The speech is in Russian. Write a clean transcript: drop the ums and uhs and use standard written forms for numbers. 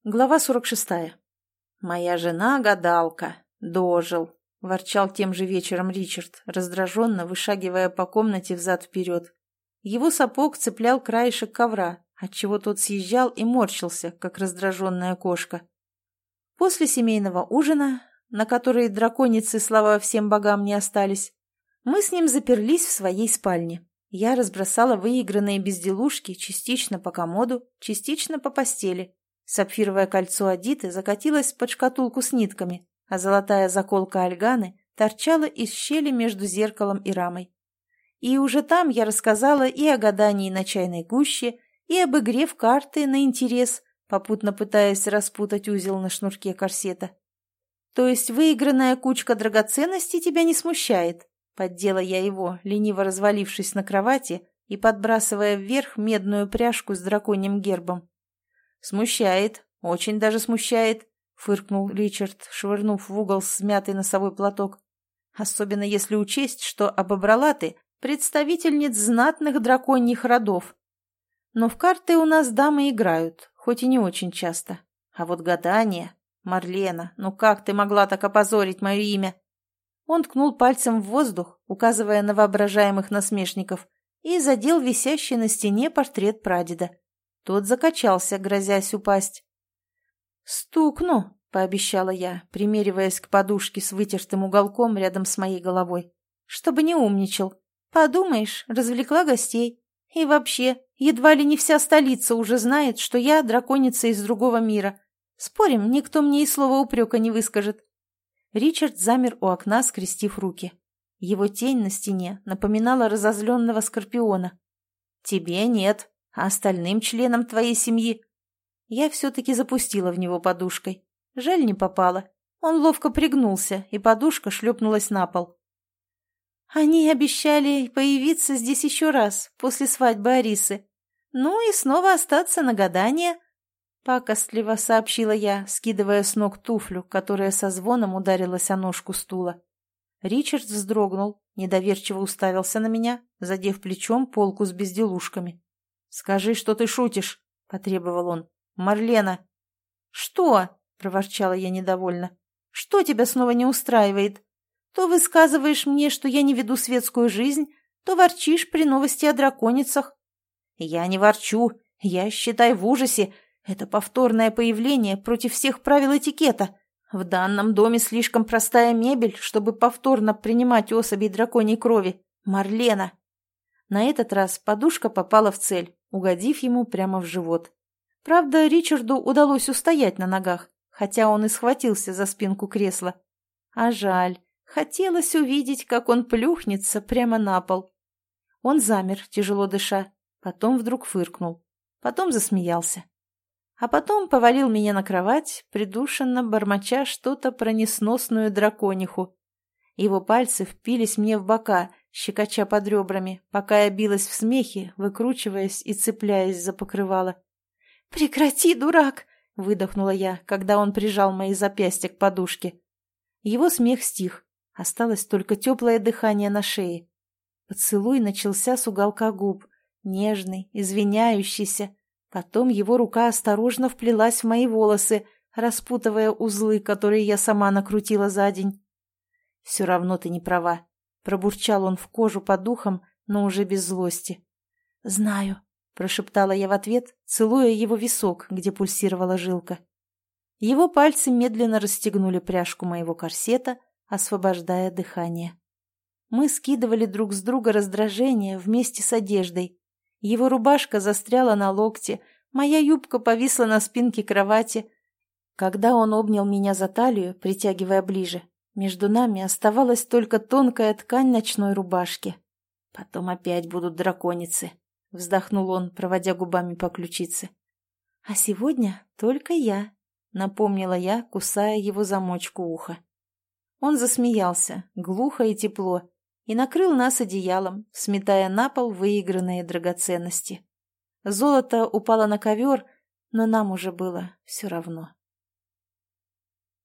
Глава 46. «Моя жена гадалка. Дожил», — ворчал тем же вечером Ричард, раздраженно вышагивая по комнате взад-вперед. Его сапог цеплял краешек ковра, отчего тот съезжал и морщился, как раздраженная кошка. После семейного ужина, на который драконицы, слава всем богам, не остались, мы с ним заперлись в своей спальне. Я разбросала выигранные безделушки частично по комоду, частично по постели. Сапфировое кольцо Адиты закатилось под шкатулку с нитками, а золотая заколка Альганы торчала из щели между зеркалом и рамой. И уже там я рассказала и о гадании на чайной гуще, и об игре в карты на интерес, попутно пытаясь распутать узел на шнурке корсета. «То есть выигранная кучка драгоценностей тебя не смущает?» Поддела я его, лениво развалившись на кровати и подбрасывая вверх медную пряжку с драконьим гербом. «Смущает, очень даже смущает», — фыркнул Ричард, швырнув в угол смятый носовой платок. «Особенно если учесть, что обобрала ты представительниц знатных драконьих родов. Но в карты у нас дамы играют, хоть и не очень часто. А вот гадание... Марлена, ну как ты могла так опозорить мое имя?» Он ткнул пальцем в воздух, указывая на воображаемых насмешников, и задел висящий на стене портрет прадеда. Тот закачался, грозясь упасть. «Стукну», — пообещала я, примериваясь к подушке с вытертым уголком рядом с моей головой. «Чтобы не умничал. Подумаешь, развлекла гостей. И вообще, едва ли не вся столица уже знает, что я драконица из другого мира. Спорим, никто мне и слова упрека не выскажет». Ричард замер у окна, скрестив руки. Его тень на стене напоминала разозленного скорпиона. «Тебе нет, а остальным членам твоей семьи...» Я все-таки запустила в него подушкой. Жаль, не попала. Он ловко пригнулся, и подушка шлепнулась на пол. «Они обещали появиться здесь еще раз, после свадьбы Арисы. Ну и снова остаться на гадание», — пакостливо сообщила я, скидывая с ног туфлю, которая со звоном ударилась о ножку стула. Ричард вздрогнул, недоверчиво уставился на меня, задев плечом полку с безделушками. «Скажи, что ты шутишь», — потребовал он. «Марлена!» «Что?» — проворчала я недовольно. «Что тебя снова не устраивает? То высказываешь мне, что я не веду светскую жизнь, то ворчишь при новости о драконицах». «Я не ворчу, я, считай, в ужасе. Это повторное появление против всех правил этикета. В данном доме слишком простая мебель, чтобы повторно принимать особей драконьей крови. Марлена!» На этот раз подушка попала в цель, угодив ему прямо в живот. Правда, Ричарду удалось устоять на ногах, хотя он и схватился за спинку кресла. А жаль, хотелось увидеть, как он плюхнется прямо на пол. Он замер, тяжело дыша, потом вдруг фыркнул, потом засмеялся. А потом повалил меня на кровать, придушенно бормоча что-то про несносную дракониху. Его пальцы впились мне в бока, щекоча под ребрами, пока я билась в смехе, выкручиваясь и цепляясь за покрывало. «Прекрати, дурак!» — выдохнула я, когда он прижал мои запястья к подушке. Его смех стих, осталось только теплое дыхание на шее. Поцелуй начался с уголка губ, нежный, извиняющийся. Потом его рука осторожно вплелась в мои волосы, распутывая узлы, которые я сама накрутила за день. «Все равно ты не права», — пробурчал он в кожу под ухом, но уже без злости. «Знаю», — прошептала я в ответ, целуя его висок, где пульсировала жилка. Его пальцы медленно расстегнули пряжку моего корсета, освобождая дыхание. Мы скидывали друг с друга раздражение вместе с одеждой. Его рубашка застряла на локте, моя юбка повисла на спинке кровати. Когда он обнял меня за талию, притягивая ближе, между нами оставалась только тонкая ткань ночной рубашки. «Потом опять будут драконицы», — вздохнул он, проводя губами по ключице. «А сегодня только я», — напомнила я, кусая его замочку уха. Он засмеялся, глухо и тепло, и накрыл нас одеялом, сметая на пол выигранные драгоценности. Золото упало на ковер, но нам уже было все равно.